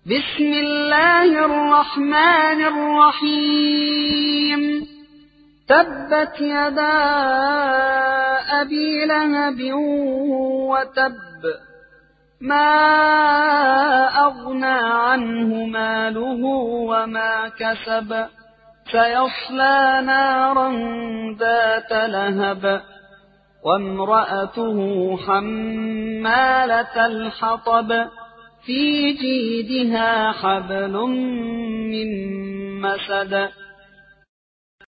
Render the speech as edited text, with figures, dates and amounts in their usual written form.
بسم الله الرحمن الرحيم. تبت يدا أبي لهب وتب، ما أغنى عنه ماله وما كسب، سيصلى نارا ذات لهب، وامرأته حمالة الحطب، في جيدها حبل من مسد.